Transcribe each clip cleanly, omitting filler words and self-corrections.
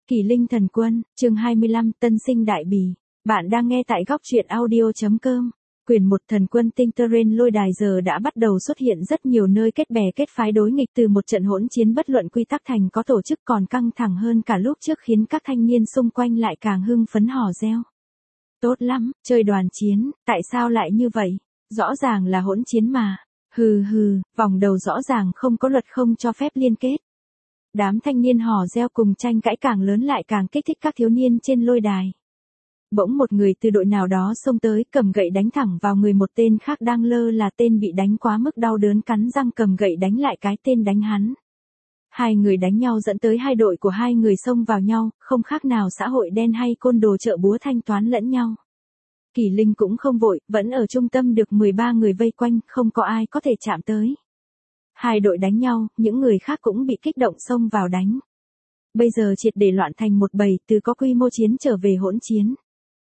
Kỳ Linh Thần Quân, chương 25, Tân Sinh Đại Bỉ. Bạn đang nghe tại góc truyện audio.com. Quyển 1 Thần Quân Tinh Terrain Lôi Đài giờ đã bắt đầu xuất hiện rất nhiều nơi kết bè kết phái đối nghịch, từ một trận hỗn chiến bất luận quy tắc thành có tổ chức còn căng thẳng hơn cả lúc trước, khiến các thanh niên xung quanh lại càng hưng phấn hò reo. Tốt lắm, chơi đoàn chiến, tại sao lại như vậy? Rõ ràng là hỗn chiến mà. Hừ hừ, vòng đầu rõ ràng không có luật không cho phép liên kết. Đám thanh niên hò reo cùng tranh cãi càng lớn lại càng kích thích các thiếu niên trên lôi đài. Bỗng một người từ đội nào đó xông tới, cầm gậy đánh thẳng vào người một tên khác đang lơ là. Tên bị đánh quá mức đau đớn cắn răng cầm gậy đánh lại cái tên đánh hắn. Hai người đánh nhau dẫn tới hai đội của hai người xông vào nhau, không khác nào xã hội đen hay côn đồ chợ búa thanh toán lẫn nhau. Kỳ Linh cũng không vội, vẫn ở trung tâm được 13 người vây quanh, không có ai có thể chạm tới. Hai đội đánh nhau, những người khác cũng bị kích động xông vào đánh. Bây giờ triệt để loạn thành một bầy, từ có quy mô chiến trở về hỗn chiến.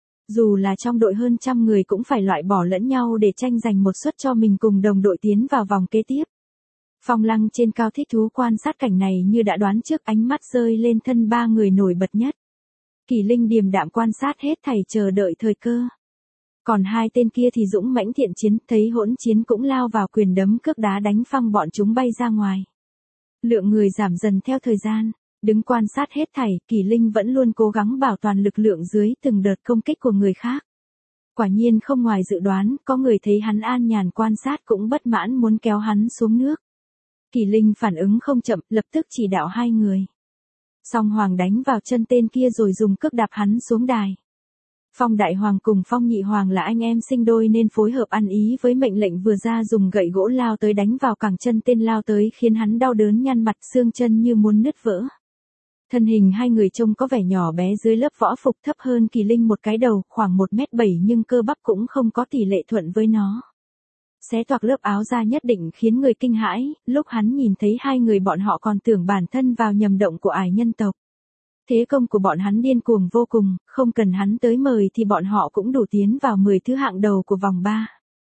Dù là trong đội hơn trăm người cũng phải loại bỏ lẫn nhau để tranh giành một suất cho mình cùng đồng đội tiến vào vòng kế tiếp. Phong Lăng trên cao thích thú quan sát cảnh này như đã đoán trước, ánh mắt rơi lên thân ba người nổi bật nhất. Kỳ Linh điềm đạm quan sát hết thảy, chờ đợi thời cơ. Còn hai tên kia thì dũng mãnh thiện chiến, thấy hỗn chiến cũng lao vào quyền đấm cước đá đánh phăng bọn chúng bay ra ngoài. Lượng người giảm dần theo thời gian, đứng quan sát hết thảy, Kỳ Linh vẫn luôn cố gắng bảo toàn lực lượng dưới từng đợt công kích của người khác. Quả nhiên không ngoài dự đoán, có người thấy hắn an nhàn quan sát cũng bất mãn muốn kéo hắn xuống nước. Kỳ Linh phản ứng không chậm, lập tức chỉ đạo hai người. Song Hoàng đánh vào chân tên kia rồi dùng cước đạp hắn xuống đài. Phong Đại Hoàng cùng Phong Nhị Hoàng là anh em sinh đôi nên phối hợp ăn ý với mệnh lệnh vừa ra, dùng gậy gỗ lao tới đánh vào cẳng chân tên lao tới, khiến hắn đau đớn nhăn mặt, xương chân như muốn nứt vỡ. Thân hình hai người trông có vẻ nhỏ bé dưới lớp võ phục thấp hơn Kỳ Linh một cái đầu, khoảng 1m7, nhưng cơ bắp cũng không có tỷ lệ thuận với nó. Xé toạc lớp áo ra nhất định khiến người kinh hãi, lúc hắn nhìn thấy hai người bọn họ còn tưởng bản thân vào nhầm động của ải nhân tộc. Thế công của bọn hắn điên cuồng vô cùng, không cần hắn tới mời thì bọn họ cũng đủ tiến vào 10 thứ hạng đầu của vòng 3.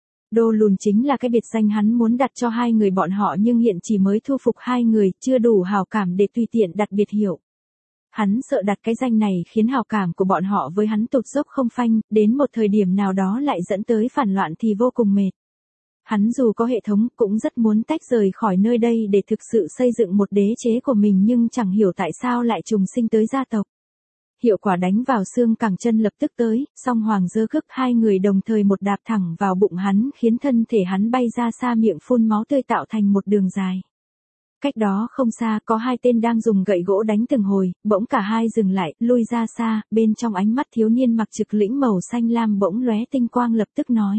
Đô lùn chính là cái biệt danh hắn muốn đặt cho hai người bọn họ, nhưng hiện chỉ mới thu phục hai người, chưa đủ hào cảm để tùy tiện đặt biệt hiệu. Hắn sợ đặt cái danh này khiến hào cảm của bọn họ với hắn tụt dốc không phanh, đến một thời điểm nào đó lại dẫn tới phản loạn thì vô cùng mệt. Hắn dù có hệ thống cũng rất muốn tách rời khỏi nơi đây để thực sự xây dựng một đế chế của mình, nhưng chẳng hiểu tại sao lại trùng sinh tới gia tộc. Hiệu quả đánh vào xương cẳng chân lập tức tới, Song Hoàng giơ cước, hai người đồng thời một đạp thẳng vào bụng hắn, khiến thân thể hắn bay ra xa, miệng phun máu tươi tạo thành một đường dài. Cách đó không xa có hai tên đang dùng gậy gỗ đánh từng hồi, bỗng cả hai dừng lại, lui ra xa, bên trong ánh mắt thiếu niên mặc trực lĩnh màu xanh lam bỗng lóe tinh quang, lập tức nói.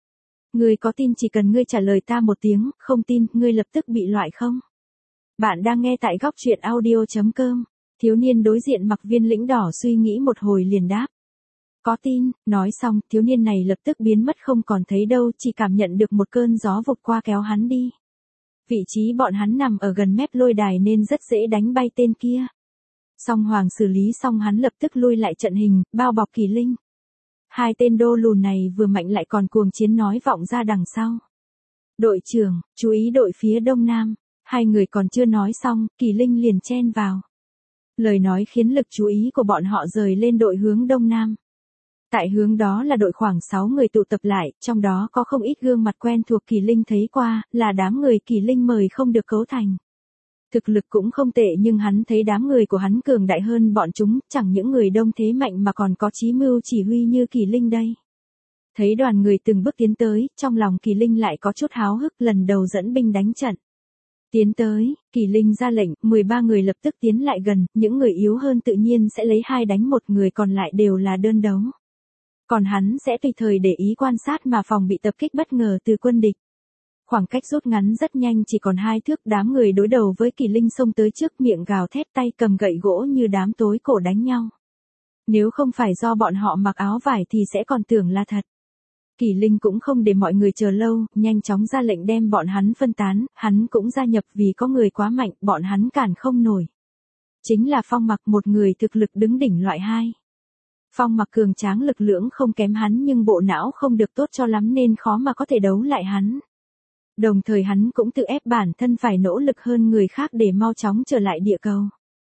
Ngươi có tin chỉ cần ngươi trả lời ta một tiếng, không tin, ngươi lập tức bị loại không? Bạn đang nghe tại góc truyện audio.com. Thiếu niên đối diện mặc viên lĩnh đỏ suy nghĩ một hồi liền đáp. Có tin, nói xong, thiếu niên này lập tức biến mất không còn thấy đâu, chỉ cảm nhận được một cơn gió vụt qua kéo hắn đi. Vị trí bọn hắn nằm ở gần mép lôi đài nên rất dễ đánh bay tên kia. Song Hoàng xử lý xong hắn lập tức lui lại trận hình, bao bọc Kỳ Linh. Hai tên đô lùn này vừa mạnh lại còn cuồng chiến nói vọng ra đằng sau. Đội trưởng, chú ý đội phía đông nam. Hai người còn chưa nói xong, Kỳ Linh liền chen vào. Lời nói khiến lực chú ý của bọn họ rời lên đội hướng đông nam. Tại hướng đó là đội khoảng 6 người tụ tập lại, trong đó có không ít gương mặt quen thuộc Kỳ Linh thấy qua, là đám người Kỳ Linh mời không được cấu thành. Thực lực cũng không tệ, nhưng hắn thấy đám người của hắn cường đại hơn bọn chúng, chẳng những người đông thế mạnh mà còn có chí mưu chỉ huy như Kỳ Linh đây. Thấy đoàn người từng bước tiến tới, trong lòng Kỳ Linh lại có chút háo hức, lần đầu dẫn binh đánh trận. Tiến tới, Kỳ Linh ra lệnh, 13 người lập tức tiến lại gần, những người yếu hơn tự nhiên sẽ lấy 2 đánh 1, người còn lại đều là đơn đấu. Còn hắn sẽ tùy thời để ý quan sát mà phòng bị tập kích bất ngờ từ quân địch. Khoảng cách rút ngắn rất nhanh, chỉ còn 2 thước, đám người đối đầu với Kỳ Linh xông tới trước, miệng gào thét, tay cầm gậy gỗ như đám tối cổ đánh nhau. Nếu không phải do bọn họ mặc áo vải thì sẽ còn tưởng là thật. Kỳ Linh cũng không để mọi người chờ lâu, nhanh chóng ra lệnh đem bọn hắn phân tán, hắn cũng gia nhập vì có người quá mạnh, bọn hắn cản không nổi. Chính là Phong Mặc, một người thực lực đứng đỉnh loại 2. Phong Mặc cường tráng lực lưỡng không kém hắn, nhưng bộ não không được tốt cho lắm nên khó mà có thể đấu lại hắn. Đồng thời hắn cũng tự ép bản thân phải nỗ lực hơn người khác để mau chóng trở lại địa cầu.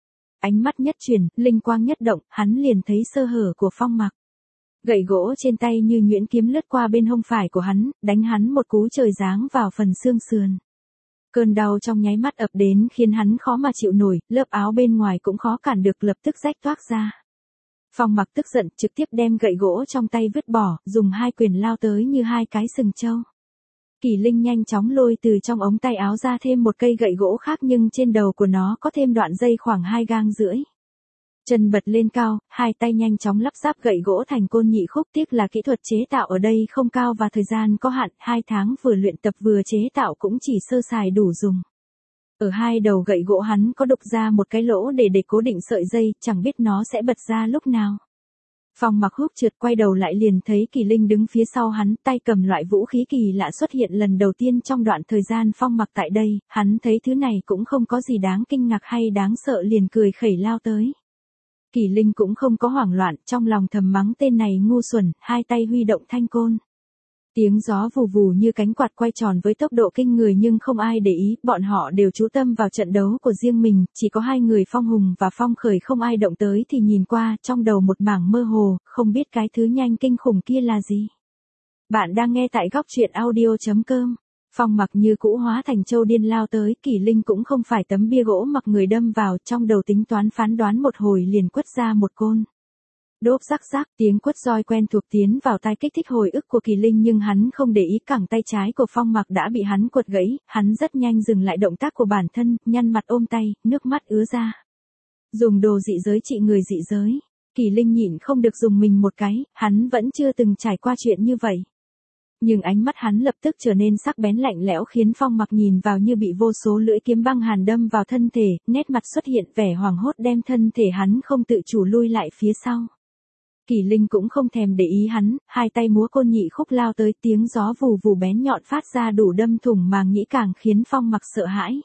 ánh mắt nhất chuyển, linh quang nhất động, hắn liền thấy sơ hở của Phong Mặc. Gậy gỗ trên tay như nhuyễn kiếm lướt qua bên hông phải của hắn, đánh hắn một cú trời giáng vào phần xương sườn. Cơn đau trong nháy mắt ập đến khiến hắn khó mà chịu nổi, lớp áo bên ngoài cũng khó cản được lập tức rách toác ra. Phong Mặc tức giận trực tiếp đem gậy gỗ trong tay vứt bỏ, dùng hai quyền lao tới như hai cái sừng trâu. Kỳ Linh nhanh chóng lôi từ trong ống tay áo ra thêm một cây gậy gỗ khác nhưng trên đầu của nó có thêm đoạn dây khoảng 2 gang rưỡi. Chân bật lên cao, hai tay nhanh chóng lắp ráp gậy gỗ thành côn nhị khúc, tiếc là kỹ thuật chế tạo ở đây không cao và thời gian có hạn, 2 tháng vừa luyện tập vừa chế tạo cũng chỉ sơ sài đủ dùng. Ở hai đầu gậy gỗ hắn có đục ra một cái lỗ để cố định sợi dây, chẳng biết nó sẽ bật ra lúc nào. Phong Mặc húc trượt quay đầu lại liền thấy Kỳ Linh đứng phía sau hắn, tay cầm loại vũ khí kỳ lạ xuất hiện lần đầu tiên trong đoạn thời gian Phong Mặc tại đây, hắn thấy thứ này cũng không có gì đáng kinh ngạc hay đáng sợ liền cười khẩy lao tới. Kỳ Linh cũng không có hoảng loạn, trong lòng thầm mắng tên này ngu xuẩn, hai tay huy động thanh côn. Tiếng gió vù vù như cánh quạt quay tròn với tốc độ kinh người nhưng không ai để ý, bọn họ đều chú tâm vào trận đấu của riêng mình, chỉ có hai người Phong Hùng và Phong Khởi không ai động tới thì nhìn qua, trong đầu một mảng mơ hồ, không biết cái thứ nhanh kinh khủng kia là gì. Bạn đang nghe tại góc truyện audio.com. Phong Mặc như cũ hóa thành trâu điên lao tới, Kỳ Linh cũng không phải tấm bia gỗ mặc người đâm vào, trong đầu tính toán phán đoán một hồi liền quất ra một côn. Đốp rắc rắc, tiếng quất roi quen thuộc tiến vào tai kích thích hồi ức của Kỳ Linh nhưng hắn không để ý cẳng tay trái của Phong Mặc đã bị hắn quật gãy, hắn rất nhanh dừng lại động tác của bản thân, nhăn mặt ôm tay, nước mắt ứa ra. Dùng đồ dị giới trị người dị giới, Kỳ Linh nhịn không được dùng mình một cái, hắn vẫn chưa từng trải qua chuyện như vậy. Nhưng ánh mắt hắn lập tức trở nên sắc bén lạnh lẽo khiến Phong Mặc nhìn vào như bị vô số lưỡi kiếm băng hàn đâm vào thân thể, nét mặt xuất hiện vẻ hoảng hốt đem thân thể hắn không tự chủ lui lại phía sau. Kỳ Linh cũng không thèm để ý hắn, hai tay múa côn nhị khúc lao tới, tiếng gió vù vù bén nhọn phát ra đủ đâm thủng màng nhĩ càng khiến Phong Mặc sợ hãi.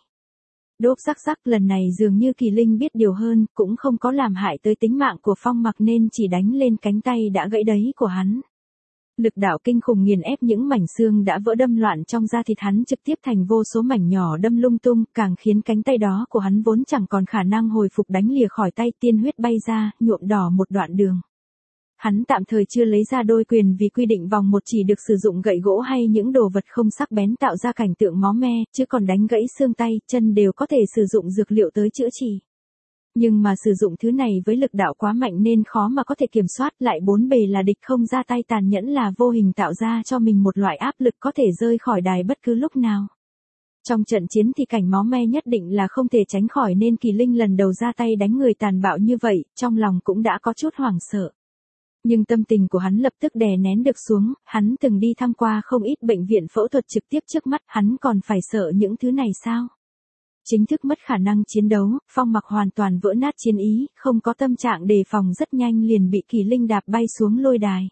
Đốp rắc rắc, lần này dường như Kỳ Linh biết điều hơn, cũng không có làm hại tới tính mạng của Phong Mặc nên chỉ đánh lên cánh tay đã gãy đấy của hắn. Lực đạo kinh khủng nghiền ép những mảnh xương đã vỡ đâm loạn trong da thịt hắn trực tiếp thành vô số mảnh nhỏ đâm lung tung, càng khiến cánh tay đó của hắn vốn chẳng còn khả năng hồi phục đánh lìa khỏi tay, tiên huyết bay ra, nhuộm đỏ một đoạn đường. Hắn tạm thời chưa lấy ra đôi quyền vì quy định vòng một chỉ được sử dụng gậy gỗ hay những đồ vật không sắc bén tạo ra cảnh tượng máu me, chứ còn đánh gãy xương tay, chân đều có thể sử dụng dược liệu tới chữa trị. Nhưng mà sử dụng thứ này với lực đạo quá mạnh nên khó mà có thể kiểm soát, lại bốn bề là địch không ra tay tàn nhẫn là vô hình tạo ra cho mình một loại áp lực có thể rơi khỏi đài bất cứ lúc nào. Trong trận chiến thì cảnh máu me nhất định là không thể tránh khỏi nên Kỳ Linh lần đầu ra tay đánh người tàn bạo như vậy, trong lòng cũng đã có chút hoảng sợ. Nhưng tâm tình của hắn lập tức đè nén được xuống, hắn từng đi tham qua không ít bệnh viện phẫu thuật trực tiếp trước mắt, hắn còn phải sợ những thứ này sao? Chính thức mất khả năng chiến đấu, Phong Mặc hoàn toàn vỡ nát chiến ý, không có tâm trạng đề phòng rất nhanh liền bị Kỳ Linh đạp bay xuống lôi đài.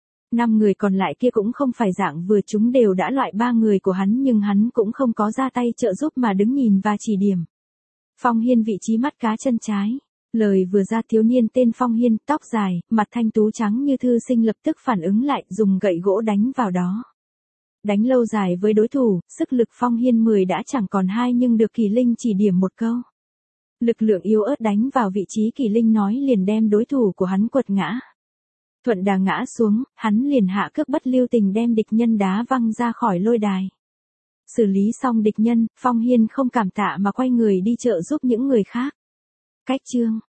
5 người còn lại kia cũng không phải dạng vừa chúng đều đã loại 3 người của hắn nhưng hắn cũng không có ra tay trợ giúp mà đứng nhìn và chỉ điểm. Phong Hiên vị trí mắt cá chân trái. Lời vừa ra thiếu niên tên Phong Hiên, tóc dài, mặt thanh tú trắng như thư sinh lập tức phản ứng lại, dùng gậy gỗ đánh vào đó. Đánh lâu dài với đối thủ, sức lực Phong Hiên 10 đã chẳng còn 2 nhưng được Kỳ Linh chỉ điểm một câu. Lực lượng yếu ớt đánh vào vị trí Kỳ Linh nói liền đem đối thủ của hắn quật ngã. Thuận đà ngã xuống, hắn liền hạ cước bất lưu tình đem địch nhân đá văng ra khỏi lôi đài. Xử lý xong địch nhân, Phong Hiên không cảm tạ mà quay người đi trợ giúp những người khác. Cách chương